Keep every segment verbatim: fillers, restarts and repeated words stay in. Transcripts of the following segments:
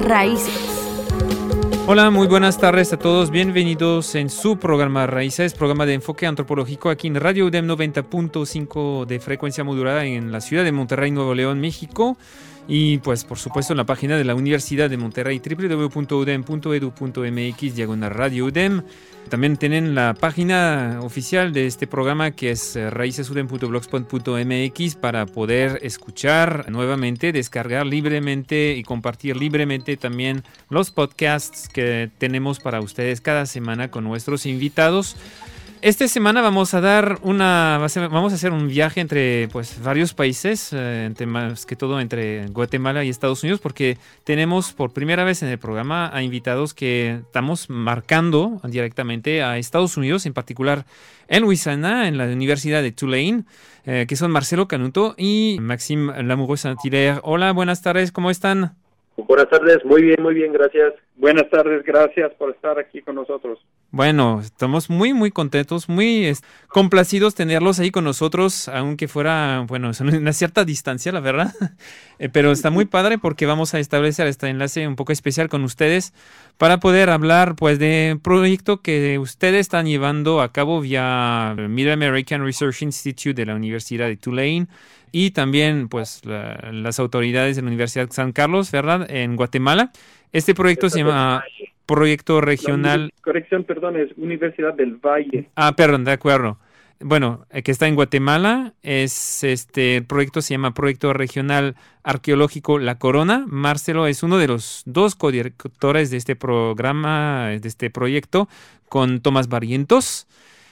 Raíces. Hola, muy buenas tardes a todos. Bienvenidos en su programa Raíces, programa de enfoque antropológico aquí en Radio U D E M noventa punto cinco de frecuencia modulada en la ciudad de Monterrey, Nuevo León, México. Y pues por supuesto en la página de la Universidad de Monterrey, doble u doble u doble u punto u d e m punto e d u punto m x diagonal Radio U D E M. También tienen la página oficial de este programa que es raicesudem punto blogspot punto m x para poder escuchar nuevamente, descargar libremente y compartir libremente también los podcasts que tenemos para ustedes cada semana con nuestros invitados. Esta semana vamos a dar una, vamos a hacer un viaje entre pues varios países, eh, entre, más que todo entre Guatemala y Estados Unidos, porque tenemos por primera vez en el programa a invitados que estamos marcando directamente a Estados Unidos, en particular en Luisiana, en la Universidad de Tulane, eh, que son Marcelo Canuto y Maxime Lamoureux-Saint-Hilaire. Hola, buenas tardes, ¿cómo están? Buenas tardes, muy bien, muy bien, gracias. Buenas tardes, gracias por estar aquí con nosotros. Bueno, estamos muy, muy contentos, muy es, complacidos tenerlos ahí con nosotros, aunque fuera, bueno, es una cierta distancia, la verdad, eh, pero está muy padre porque vamos a establecer este enlace un poco especial con ustedes para poder hablar, pues, de un proyecto que ustedes están llevando a cabo vía Mid-American Research Institute de la Universidad de Tulane y también, pues, la, las autoridades de la Universidad de San Carlos, ¿verdad?, en Guatemala. Este proyecto se llama Proyecto Regional... Corrección, perdón, es Universidad del Valle. Ah, perdón, de acuerdo. Bueno, eh, que está en Guatemala, es este el proyecto se llama Proyecto Regional Arqueológico La Corona. Marcelo es uno de los dos codirectores de este programa, de este proyecto, con Tomás Barrientos.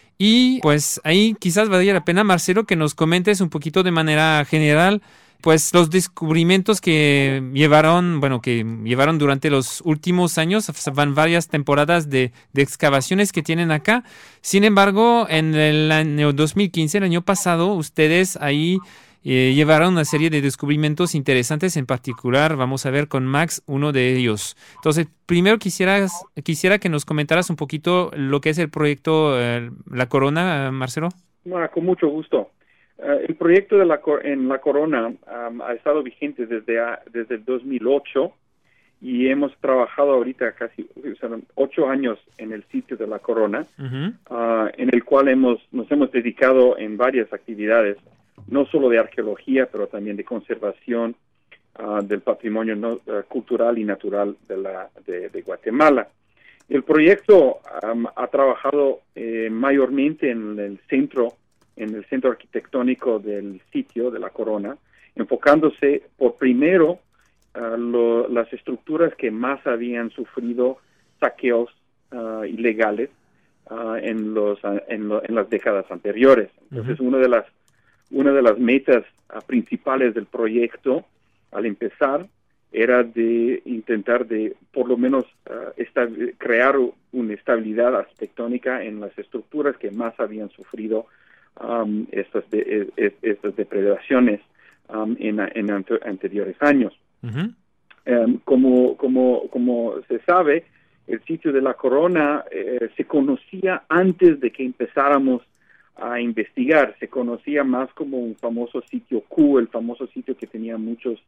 Y pues ahí quizás valdría la pena, Marcelo, que nos comentes un poquito de manera general pues los descubrimientos que llevaron, bueno, que llevaron durante los últimos años, van varias temporadas de, de excavaciones que tienen acá. Sin embargo, en el año dos mil quince, el año pasado, ustedes ahí eh, llevaron una serie de descubrimientos interesantes, en particular, vamos a ver con Max, uno de ellos. Entonces, primero quisieras, quisiera que nos comentaras un poquito lo que es el proyecto eh, La Corona, Marcelo. Ah, con mucho gusto. Uh, el proyecto de la en La Corona um, ha estado vigente desde, a, desde el dos mil ocho y hemos trabajado ahorita casi o sea, ocho años en el sitio de La Corona, uh-huh. uh, en el cual hemos nos hemos dedicado en varias actividades, no solo de arqueología, pero también de conservación uh, del patrimonio no, uh, cultural y natural de, la, de, de Guatemala. El proyecto um, ha trabajado eh, mayormente en el centro en el centro arquitectónico del sitio de La Corona, enfocándose por primero uh, lo, las estructuras que más habían sufrido saqueos uh, ilegales uh, en los en, lo, en las décadas anteriores. Entonces, uh-huh. una de las una de las metas uh, principales del proyecto al empezar era de intentar de por lo menos uh, estab- crear una estabilidad arquitectónica en las estructuras que más habían sufrido Um, estas, de, es, estas depredaciones um, en, en ante, anteriores años. Uh-huh. Um, como, como, como se sabe, el sitio de La Corona eh, se conocía antes de que empezáramos a investigar. Se conocía más como un famoso sitio Q, el famoso sitio que tenía muchos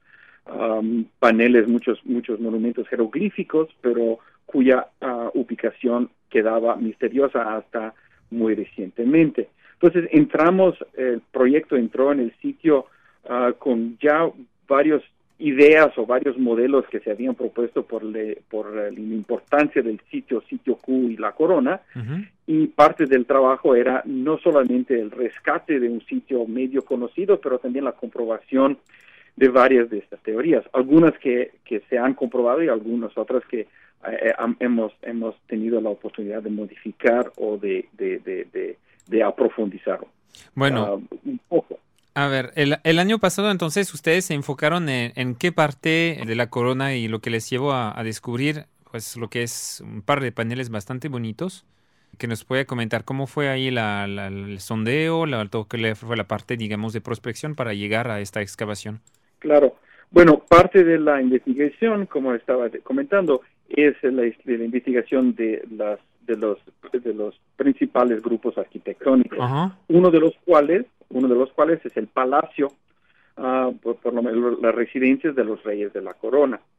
um, paneles, muchos, muchos monumentos jeroglíficos, pero cuya uh, ubicación quedaba misteriosa hasta muy recientemente. Entonces entramos, el proyecto entró en el sitio uh, con ya varias ideas o varios modelos que se habían propuesto por, le, por uh, la importancia del sitio, sitio Q y La Corona, uh-huh. y parte del trabajo era no solamente el rescate de un sitio medio conocido, pero también la comprobación de varias de estas teorías, algunas que, que se han comprobado y algunas otras que eh, hemos, hemos tenido la oportunidad de modificar o de, de, de, de de aprofundizar. Bueno, uh, un poco. A ver, el, el año pasado entonces ustedes se enfocaron en, en qué parte de La Corona y lo que les llevó a, a descubrir, pues lo que es un par de paneles bastante bonitos, que nos puede comentar cómo fue ahí la, la, el sondeo, la, todo que fue la parte, digamos, de prospección para llegar a esta excavación. Claro. Bueno, parte de la investigación, como estaba comentando, es la, de la investigación de las de los de los principales grupos arquitectónicos. Uh-huh. Uno de los cuales, uno de los cuales es el Palacio, uh, por, por lo menos las residencias de los Reyes de La Corona.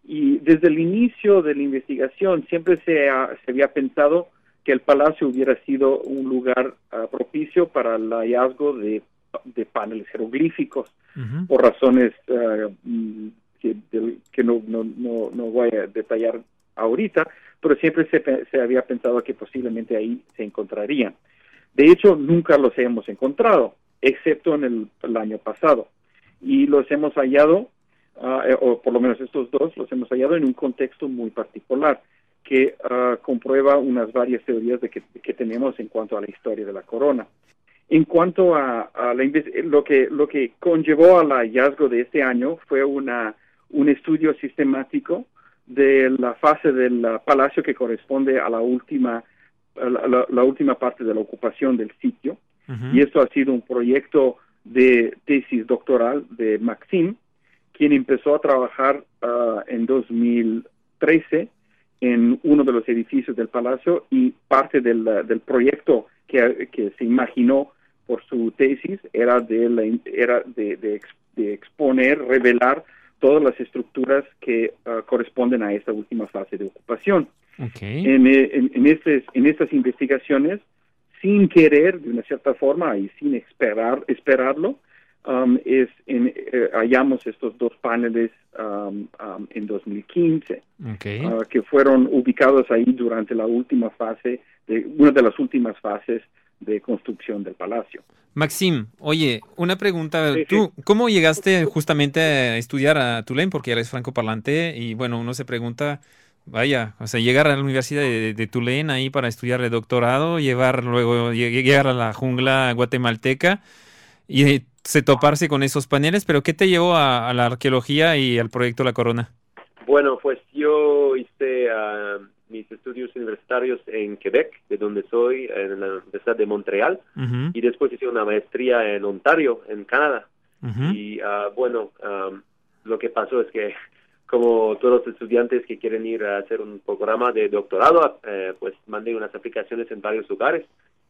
Y desde el inicio de la investigación siempre se, ha, se había pensado que el palacio hubiera sido un lugar uh, propicio para el hallazgo de, de paneles jeroglíficos, uh-huh. por razones uh, que, de, que no, no, no, no voy a detallar ahorita, pero siempre se, se había pensado que posiblemente ahí se encontrarían. De hecho, nunca los hemos encontrado, excepto en el, el año pasado. Y los hemos hallado, uh, o por lo menos estos dos, los hemos hallado en un contexto muy particular, que uh, comprueba unas varias teorías de que, que tenemos en cuanto a la historia de la corona. En cuanto a, a la, lo, que, lo que conllevó al hallazgo de este año fue una, un estudio sistemático de la fase del uh, palacio que corresponde a la última, a la, la, la última parte de la ocupación del sitio. Uh-huh. Y esto ha sido un proyecto de tesis doctoral de Maxim, quien empezó a trabajar uh, en dos mil trece en uno de los edificios del palacio, y parte del, del proyecto que, que se imaginó por su tesis era de, la, era de, de, de exponer, revelar todas las estructuras que uh, corresponden a esta última fase de ocupación. Okay. En, en, en, estes, en estas investigaciones, sin querer, de una cierta forma, y sin esperar, esperarlo, um, es en, eh, hallamos estos dos paneles um, um, en dos mil quince, okay. uh, que fueron ubicados ahí durante la última fase, de una de las últimas fases de construcción del palacio. Maxim, oye, una pregunta. Sí, ¿Tú sí. cómo llegaste justamente a estudiar a Tulane? Porque eres francoparlante y, bueno, uno se pregunta, vaya, o sea, llegar a la Universidad de, de Tulane ahí para estudiar el doctorado, llevar luego llegar a la jungla guatemalteca y se toparse con esos paneles, pero ¿qué te llevó a, a la arqueología y al proyecto La Corona? Bueno, pues yo hice uh, mis estudios universitarios en Quebec, de donde soy, en la Universidad de Montreal, uh-huh. y después hice una maestría en Ontario, en Canadá. Uh-huh. Y uh, bueno, um, lo que pasó es que, como todos los estudiantes que quieren ir a hacer un programa de doctorado, eh, pues mandé unas aplicaciones en varios lugares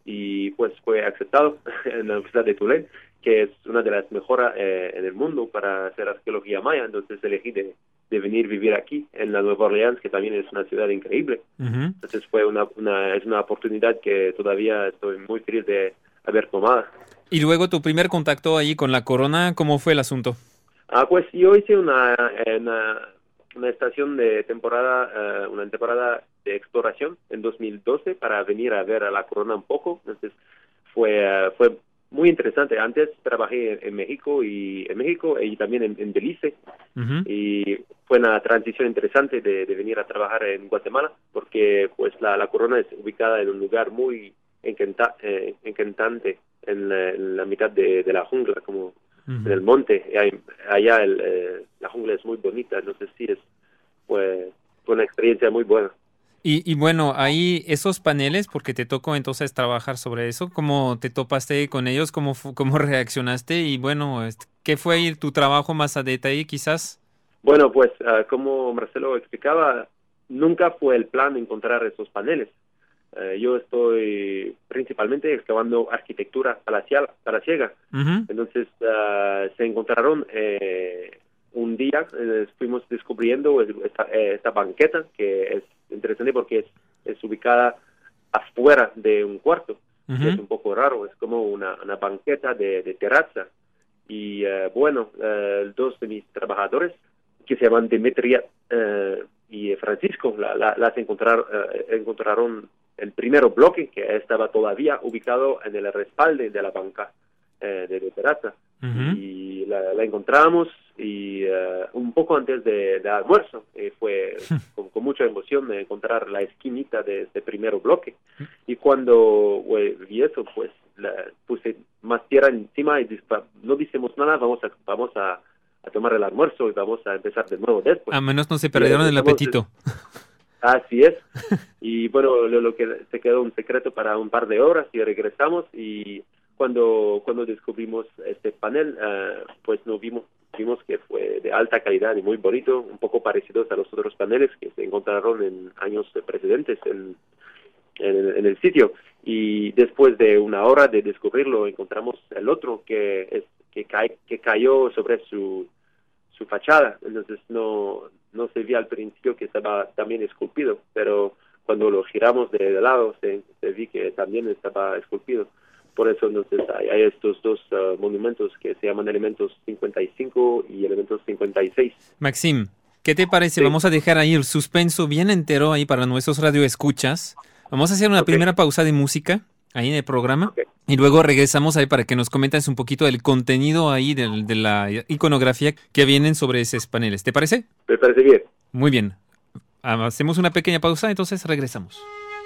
y pues fue aceptado en la Universidad de Tulane, que es una de las mejores eh, en el mundo para hacer arqueología maya. Entonces elegí de, de venir a vivir aquí en la Nueva Orleans, que también es una ciudad increíble. Uh-huh. Entonces fue una, una es una oportunidad que todavía estoy muy feliz de haber tomado. Y luego tu primer contacto ahí con La Corona, ¿cómo fue el asunto? Ah, pues yo hice una, una, una estación de temporada, uh, una temporada de exploración en dos mil doce para venir a ver a La Corona un poco. Entonces fue uh, fue muy interesante. Antes trabajé en, en México y en México y también en, en Belice. Uh-huh. Y fue una transición interesante de, de venir a trabajar en Guatemala, porque pues la, la Corona es ubicada en un lugar muy encanta, eh, encantante en la, en la mitad de, de la jungla, como uh-huh. en el monte. Y hay, allá el, eh, la jungla es muy bonita. Entonces sí, es fue, fue una experiencia muy buena. Y, y bueno, ahí esos paneles, porque te tocó entonces trabajar sobre eso, ¿cómo te topaste con ellos? ¿Cómo, cómo reaccionaste? Y bueno, ¿qué fue tu trabajo más a detalle quizás? Bueno, pues uh, como Marcelo explicaba, nunca fue el plan encontrar esos paneles. Uh, yo estoy principalmente excavando arquitectura palacial, palaciega. Uh-huh. Entonces uh, se encontraron... Eh, un día eh, fuimos descubriendo esta, esta banqueta, que es interesante porque es, es ubicada afuera de un cuarto. Uh-huh. Es un poco raro, es como una, una banqueta de, de terraza. Y uh, bueno, uh, dos de mis trabajadores, que se llaman Demetria uh, y Francisco, la, la, las encontrar, uh, encontraron el primer bloque, que estaba todavía ubicado en el respaldo de la banca uh, de, de terraza. Uh-huh. Y la, la encontramos y uh, un poco antes de, de almuerzo, eh, fue con, con mucha emoción de encontrar la esquinita de este primer bloque. Y cuando well, vi eso, pues la, puse más tierra encima y dispa, no dijimos nada, vamos a vamos a, a tomar el almuerzo y vamos a empezar de nuevo después. A menos no se perdieron el apetito. Así es. Y bueno, lo, lo que se quedó un secreto para un par de horas y regresamos, y cuando cuando descubrimos este panel, uh, pues no vimos vimos que fue de alta calidad y muy bonito, un poco parecidos a los otros paneles que se encontraron en años precedentes en, en, en el sitio. Y después de una hora de descubrirlo, encontramos el otro que es que, cae, que cayó sobre su su fachada. Entonces no no se veía al principio que estaba también esculpido, pero cuando lo giramos de, de lado se, se vi que también estaba esculpido. Por eso entonces hay, hay estos dos uh, monumentos que se llaman elementos cincuenta y cinco y elementos cincuenta y seis. Maxim, ¿qué te parece? Sí. Vamos a dejar ahí el suspenso bien entero ahí para nuestros radioescuchas. Vamos a hacer una Okay. primera pausa de música ahí en el programa Okay. y luego regresamos ahí para que nos comentes un poquito del contenido ahí del, de la iconografía que vienen sobre esos paneles. ¿Te parece? Me parece bien. Muy bien. Hacemos una pequeña pausa, entonces regresamos.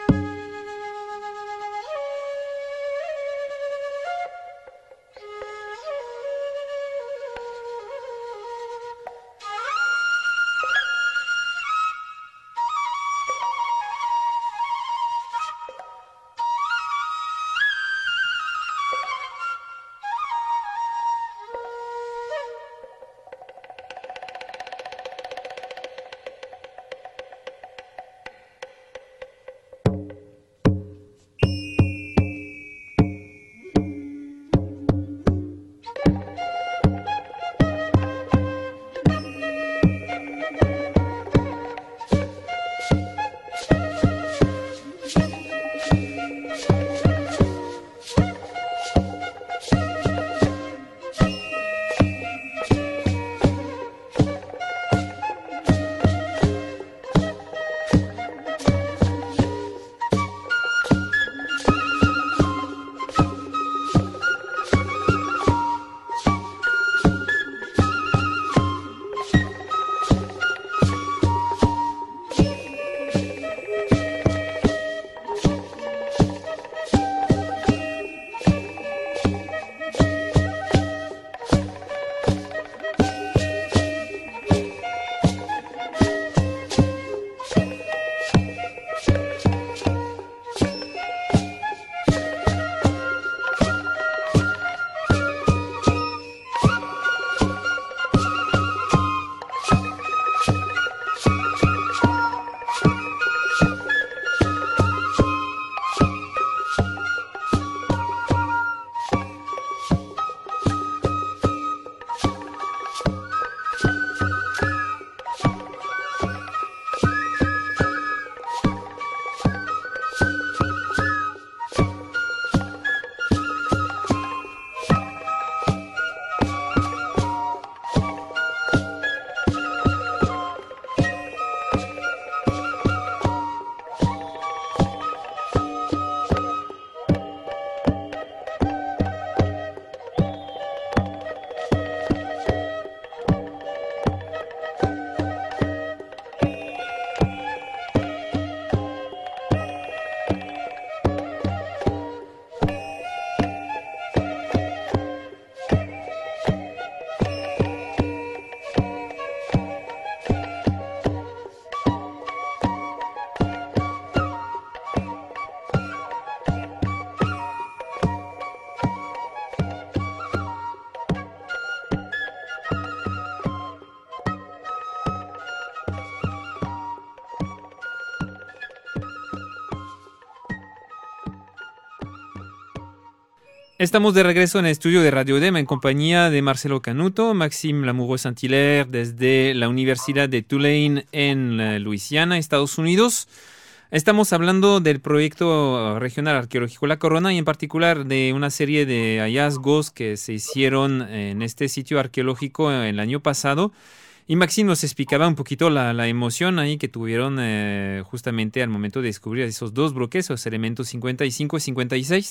Estamos de regreso en el estudio de Radio UDEM en compañía de Marcelo Canuto, Maxime Lamoureux-Saint-Hilaire desde la Universidad de Tulane en uh, Luisiana, Estados Unidos. Estamos hablando del proyecto regional arqueológico La Corona y en particular de una serie de hallazgos que se hicieron en este sitio arqueológico el año pasado. Y Maxime nos explicaba un poquito la, la emoción ahí que tuvieron eh, justamente al momento de descubrir esos dos bloques, los elementos cincuenta y cinco y cincuenta y seis.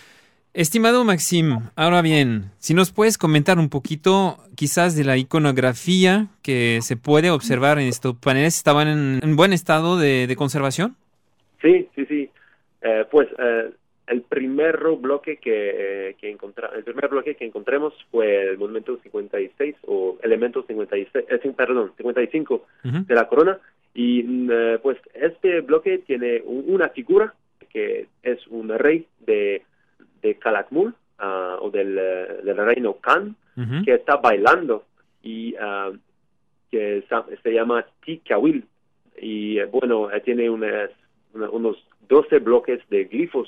Estimado Maxime, ahora bien, si nos puedes comentar un poquito quizás de la iconografía que se puede observar en estos paneles, ¿estaban en, en buen estado de, de conservación? Sí, sí, sí. Eh, pues eh, el primer bloque que, eh, que encontra, el primer bloque que encontremos fue el monumento cincuenta y seis o elemento cincuenta y seis, eh, perdón, cincuenta y cinco uh-huh. de la corona y eh, pues este bloque tiene un, una figura que es un rey de de Calakmul, uh, o del, del reino Khan, uh-huh. que está bailando y uh, que se llama Tikawil. Y bueno, tiene unas, una, unos doce bloques de glifos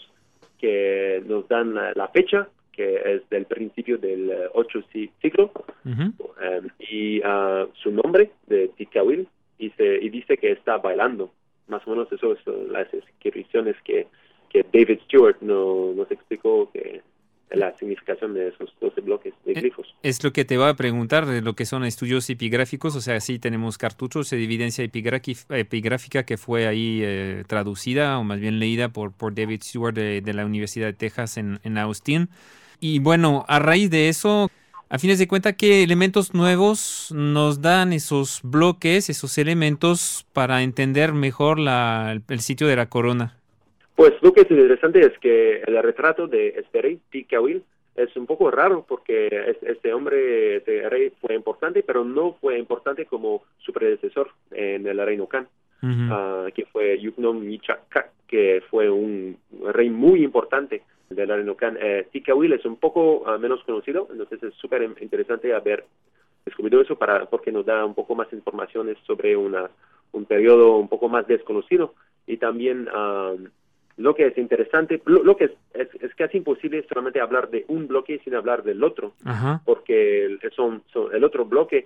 que nos dan la, la fecha, que es del principio del uh, ocho siglo, uh-huh. um, y uh, su nombre de Tikawil, este, y dice que está bailando. Más o menos eso son las descripciones que, que David Stewart no, nos explicó que la significación de esos doce bloques de glifos. Es lo que te va a preguntar de lo que son estudios epigráficos, o sea, sí tenemos cartuchos de evidencia epigráfica que fue ahí eh, traducida o más bien leída por, por David Stewart de, de la Universidad de Texas en, en Austin. Y bueno, a raíz de eso, a fines de cuentas, ¿qué elementos nuevos nos dan esos bloques, esos elementos para entender mejor la, el, el sitio de la corona? Pues lo que es interesante es que el retrato de este rey, Tikawil, es un poco raro porque este hombre, este rey fue importante, pero no fue importante como su predecesor en el reino Kan, uh-huh. uh, que fue Yuknom Yichakak, que fue un rey muy importante del reino Kan. Eh, Tikawil es un poco uh, menos conocido, entonces es súper interesante haber descubierto eso para, porque nos da un poco más informaciones sobre una, un periodo un poco más desconocido y también... Uh, Lo que es interesante, lo, lo que es, es, es casi imposible solamente hablar de un bloque sin hablar del otro, Ajá. porque el, son, son el otro bloque,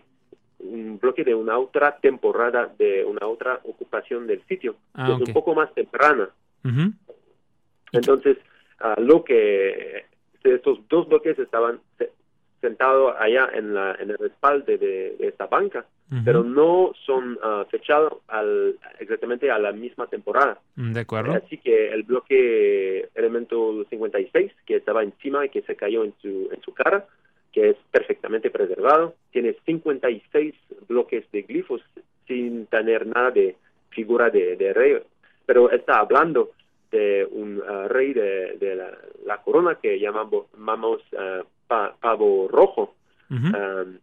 un bloque de una otra temporada, de una otra ocupación del sitio, ah, que okay. es un poco más temprana. Uh-huh. Entonces, uh, lo que estos dos bloques estaban se, sentados allá en, la, en el respaldo de, de esta banca, uh-huh. pero no son uh, fechados al, exactamente a la misma temporada. De acuerdo. Así que el bloque elemento cincuenta y seis, que estaba encima y que se cayó en su, en su cara, que es perfectamente preservado, tiene cincuenta y seis bloques de glifos sin tener nada de figura de, de rey, pero está hablando de un uh, rey de, de la, la corona que llamamos, llamamos uh, pa, Pavo Rojo, uh-huh. um,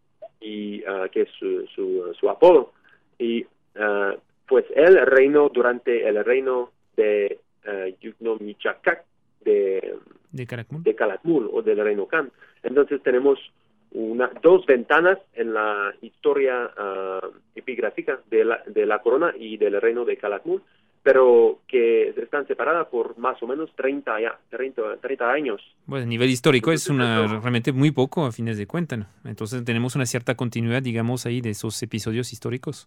y uh, que es su, su, su apodo. Y uh, pues él reinó durante el reino de uh, Yuknom Yichakak, de, de Calakmul, de Calakmul o del reino Kan. Entonces tenemos una, dos ventanas en la historia uh, epigráfica de la, de la corona y del reino de Calakmul, pero que están separadas por más o menos treinta, ya, treinta, treinta años. Bueno, a nivel histórico es una realmente muy poco a fines de cuentas, ¿no? Entonces tenemos una cierta continuidad, digamos, ahí de esos episodios históricos.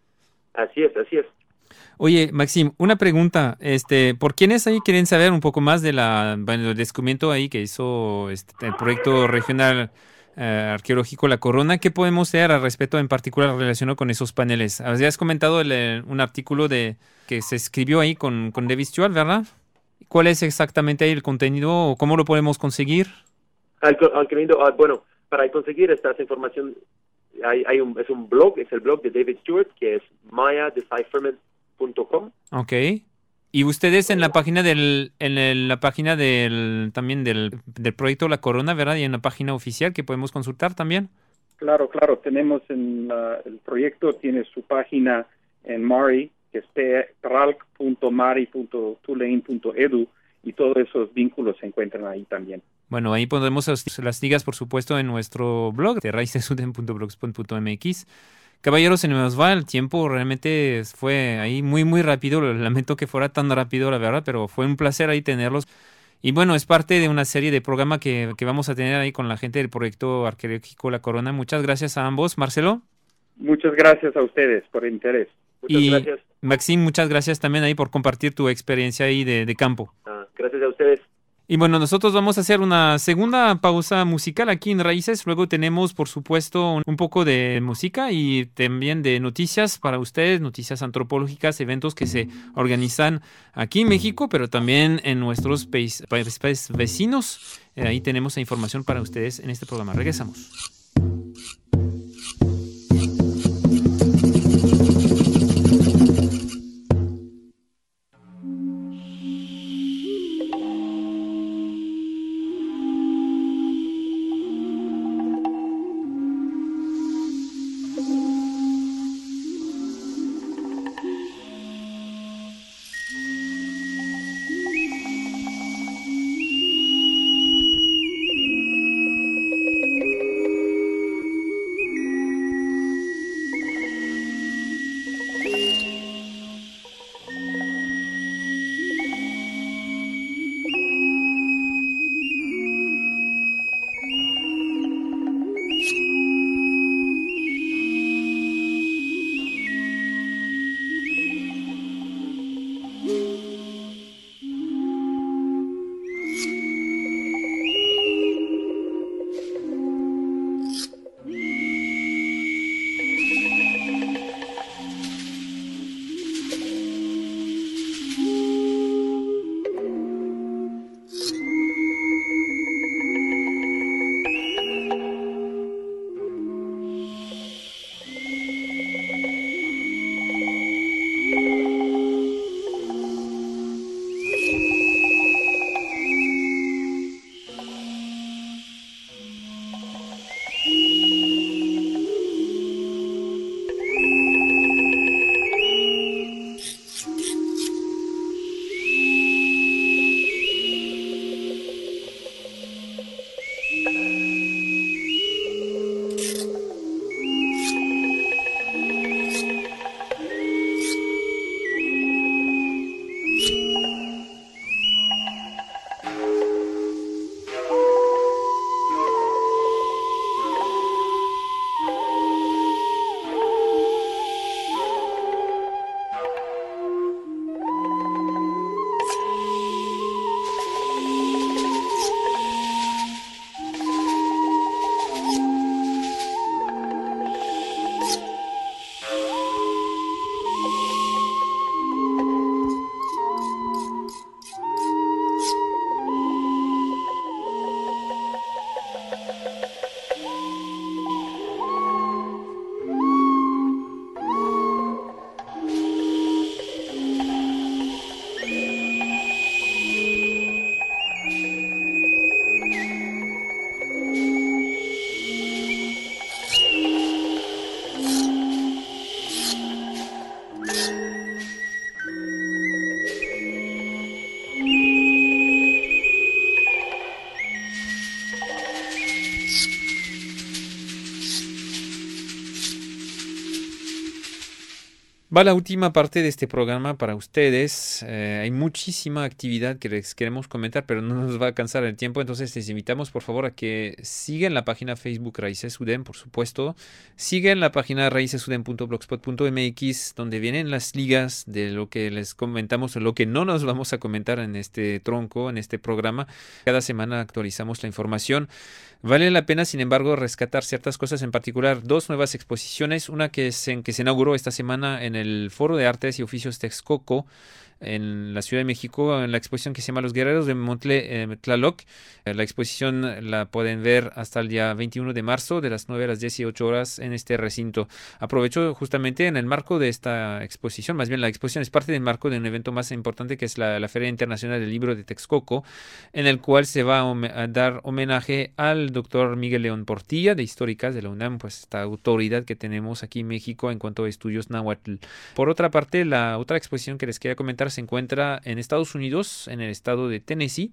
Así es, así es. Oye, Maxim, una pregunta, este, ¿por quiénes ahí quieren saber un poco más de la, bueno, del descubrimiento ahí que hizo este, el proyecto regional eh, arqueológico La Corona? ¿Qué podemos hacer al respecto en particular relacionado con esos paneles? Habías comentado el, un artículo de que se escribió ahí con, con David Stewart, ¿verdad? ¿Cuál es exactamente ahí el contenido o cómo lo podemos conseguir? Al, al contenido, uh, bueno, para conseguir esta información hay, hay un, es un blog, es el blog de David Stewart, que es maya decipherment punto com. Ok. Y ustedes en la página del, en el, la página del, también del, del proyecto La Corona, ¿verdad? Y en la página oficial que podemos consultar también. Claro, claro. Tenemos en uh, el proyecto tiene su página en Mari, que es tralc punto mari punto tulane punto edu, y todos esos vínculos se encuentran ahí también. Bueno, ahí pondremos las ligas, por supuesto, en nuestro blog de raicesudem punto blogspot punto m x. Caballeros, se nos va el tiempo, realmente fue ahí muy, muy rápido. Lamento que fuera tan rápido, la verdad, pero fue un placer ahí tenerlos. Y bueno, es parte de una serie de programa que, que vamos a tener ahí con la gente del proyecto arqueológico La Corona. Muchas gracias a ambos. Marcelo. Muchas gracias a ustedes por el interés. Muchas y gracias. Maxim, muchas gracias también ahí por compartir tu experiencia ahí de, de campo. Ah, gracias a ustedes. Y bueno, nosotros vamos a hacer una segunda pausa musical aquí en Raíces. Luego tenemos, por supuesto, un poco de música y también de noticias para ustedes, noticias antropológicas, eventos que se organizan aquí en México, pero también en nuestros países, países vecinos. Eh, ahí tenemos la información para ustedes en este programa. Regresamos. Va la última parte de este programa para ustedes. Eh, hay muchísima actividad que les queremos comentar, pero no nos va a alcanzar el tiempo. Entonces les invitamos por favor a que sigan la página Facebook Raíces UDEM, por supuesto. Sigan la página raíces udem punto blogspot punto m x, donde vienen las ligas de lo que les comentamos o lo que no nos vamos a comentar en este tronco, en este programa. Cada semana actualizamos la información. Vale la pena, sin embargo, rescatar ciertas cosas, en particular dos nuevas exposiciones. Una que se, que se inauguró esta semana en el Foro de Artes y Oficios Texcoco, en la Ciudad de México, en la exposición que se llama Los Guerreros de Montle eh, Tlaloc. Eh, la exposición la pueden ver hasta el día veintiuno de marzo, de las nueve a las dieciocho horas, en este recinto. Aprovecho justamente en el marco de esta exposición, más bien la exposición es parte del marco de un evento más importante, que es la, la Feria Internacional del Libro de Texcoco, en el cual se va a, a dar homenaje al doctor Miguel León Portilla, de Históricas de la UNAM, pues esta autoridad que tenemos aquí en México en cuanto a estudios náhuatl. Por otra parte, la otra exposición que les quería comentar se encuentra en Estados Unidos, en el estado de Tennessee.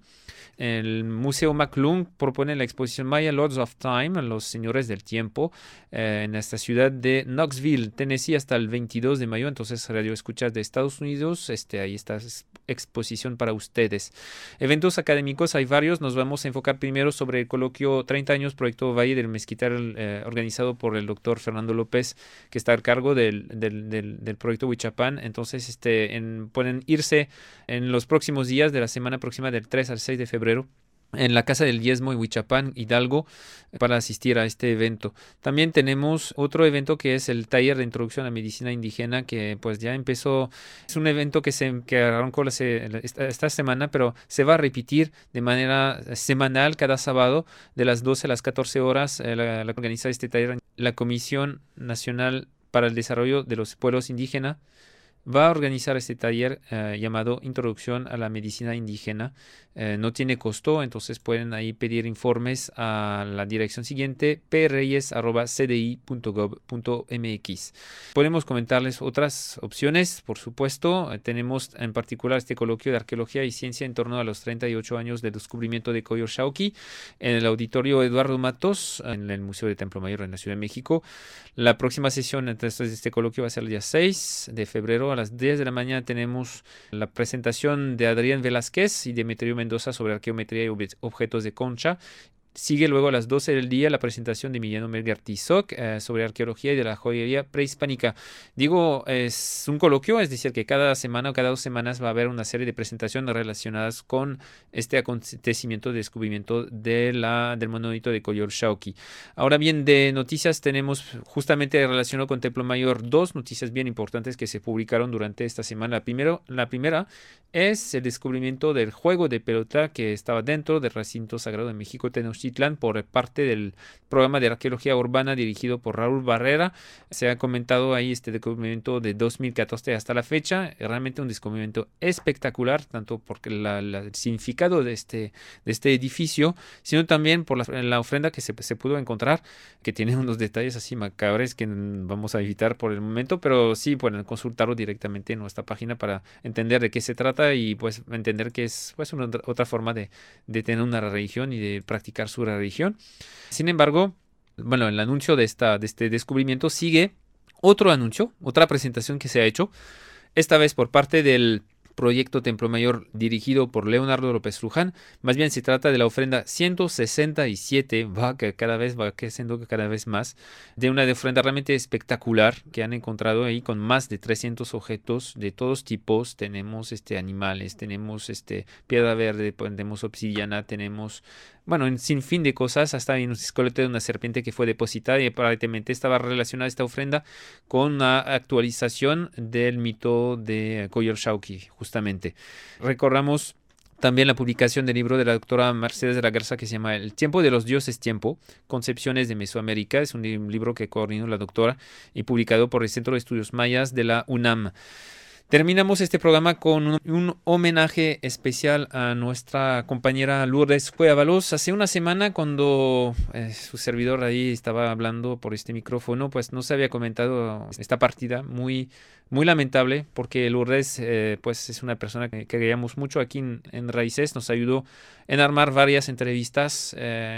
El Museo McClung propone la exposición Maya Lords of Time, los señores del tiempo, eh, en esta ciudad de Knoxville, Tennessee, hasta el veintidós de mayo. Entonces, Radio Escuchas de Estados Unidos, este, ahí está exposición para ustedes. Eventos académicos hay varios. Nos vamos a enfocar primero sobre el coloquio treinta años Proyecto Valle del Mezquital, eh, organizado por el doctor Fernando López, que está al cargo del, del, del, del proyecto Huichapán. Entonces, este, en, pueden irse en los próximos días de la semana próxima, del tres al seis de febrero, en la Casa del Diezmo en Huichapán, Hidalgo, para asistir a este evento. También tenemos otro evento que es el taller de introducción a la medicina indígena, que pues ya empezó. Es un evento que se que arrancó la, esta, esta semana, pero se va a repetir de manera semanal cada sábado de las doce a las catorce horas. Eh, la, la organiza este taller la Comisión Nacional para el Desarrollo de los Pueblos Indígenas. Va a organizar este taller eh, llamado Introducción a la Medicina Indígena. Eh, no tiene costo, entonces pueden ahí pedir informes a la dirección siguiente, p reyes arroba c d i punto gov punto m x. Podemos comentarles otras opciones, por supuesto. Eh, tenemos en particular este coloquio de Arqueología y Ciencia en torno a los treinta y ocho años del descubrimiento de Coyolxauhqui en el Auditorio Eduardo Matos, en el Museo de Templo Mayor en la Ciudad de México. La próxima sesión entonces de este coloquio va a ser el día seis de febrero. A las diez de la mañana tenemos la presentación de Adrián Velázquez y Demetrio Mendoza sobre arqueometría y ob- objetos de concha. Sigue luego a las doce del día la presentación de Emiliano Melgar Tizoc eh, sobre arqueología y de la joyería prehispánica. Digo, es un coloquio, es decir, que cada semana o cada dos semanas va a haber una serie de presentaciones relacionadas con este acontecimiento de descubrimiento de la, del monolito de Coyolxauhqui. Ahora bien, de noticias tenemos justamente relacionado con Templo Mayor dos noticias bien importantes que se publicaron durante esta semana. La, primero, la primera es el descubrimiento del juego de pelota que estaba dentro del recinto sagrado de México Tenochtitlán por parte del programa de arqueología urbana dirigido por Raúl Barrera. Se ha comentado ahí este descubrimiento de dos mil catorce hasta la fecha. Realmente un descubrimiento espectacular, tanto por la, la, el significado de este, de este edificio, sino también por la, la ofrenda que se, se pudo encontrar, que tiene unos detalles así macabres que vamos a evitar por el momento, pero sí pueden consultarlo directamente en nuestra página para entender de qué se trata y pues entender que es pues una otra forma de, de tener una religión y de practicar su religión. Sin embargo, bueno, el anuncio de, esta, de este descubrimiento sigue otro anuncio, otra presentación que se ha hecho, esta vez por parte del Proyecto Templo Mayor dirigido por Leonardo López Luján. Más bien se trata de la ofrenda ciento sesenta y siete, va que cada vez va creciendo cada vez más, de una ofrenda realmente espectacular que han encontrado ahí con más de trescientos objetos de todos tipos. Tenemos este animales, tenemos este piedra verde, tenemos obsidiana, tenemos bueno, un sinfín de cosas, hasta un esqueleto de una serpiente que fue depositada y aparentemente estaba relacionada esta ofrenda con una actualización del mito de Coyolxauhqui, justamente. Recordamos también la publicación del libro de la doctora Mercedes de la Garza que se llama El tiempo de los dioses tiempo, Concepciones de Mesoamérica. Es un libro que coordinó la doctora y publicado por el Centro de Estudios Mayas de la UNAM. Terminamos este programa con un, un homenaje especial a nuestra compañera Lourdes Cuevavalos. Hace una semana, cuando eh, su servidor ahí estaba hablando por este micrófono, pues no se había comentado esta partida muy, muy lamentable, porque Lourdes eh, pues es una persona que, que queríamos mucho aquí en, en Raíces. Nos ayudó en armar varias entrevistas eh,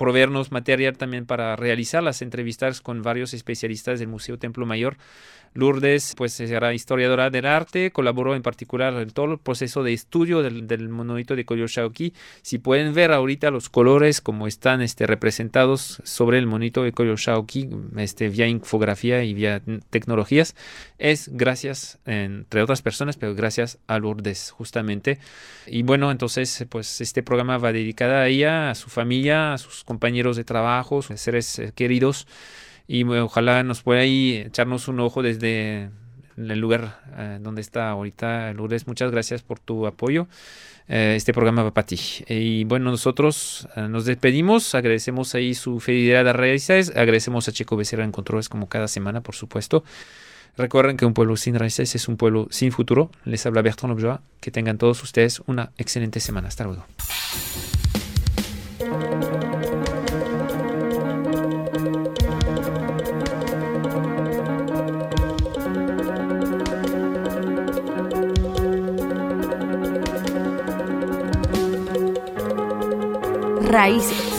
proveernos material también para realizar las entrevistas con varios especialistas del Museo Templo Mayor. Lourdes, pues era historiadora del arte, colaboró en particular en todo el proceso de estudio del, del monolito de Coyolxauhqui. Si pueden ver ahorita los colores como están este, representados sobre el monolito de Coyolxauhqui, este, vía infografía y vía tecnologías, es gracias, entre otras personas, pero gracias a Lourdes, justamente. Y bueno, entonces, pues este programa va dedicado a ella, a su familia, a sus compañeros de trabajo, a sus seres queridos. Y ojalá nos pueda ahí echarnos un ojo desde el lugar eh, donde está ahorita Lourdes. Muchas gracias por tu apoyo. Eh, este programa va para ti. Y bueno, nosotros eh, nos despedimos. Agradecemos ahí su fidelidad a raíces. Agradecemos a Checo Becerra en controles como cada semana, por supuesto. Recuerden que un pueblo sin raíces es un pueblo sin futuro. Les habla Bertrand Lobjoa. Que tengan todos ustedes una excelente semana. Hasta luego. Raíces.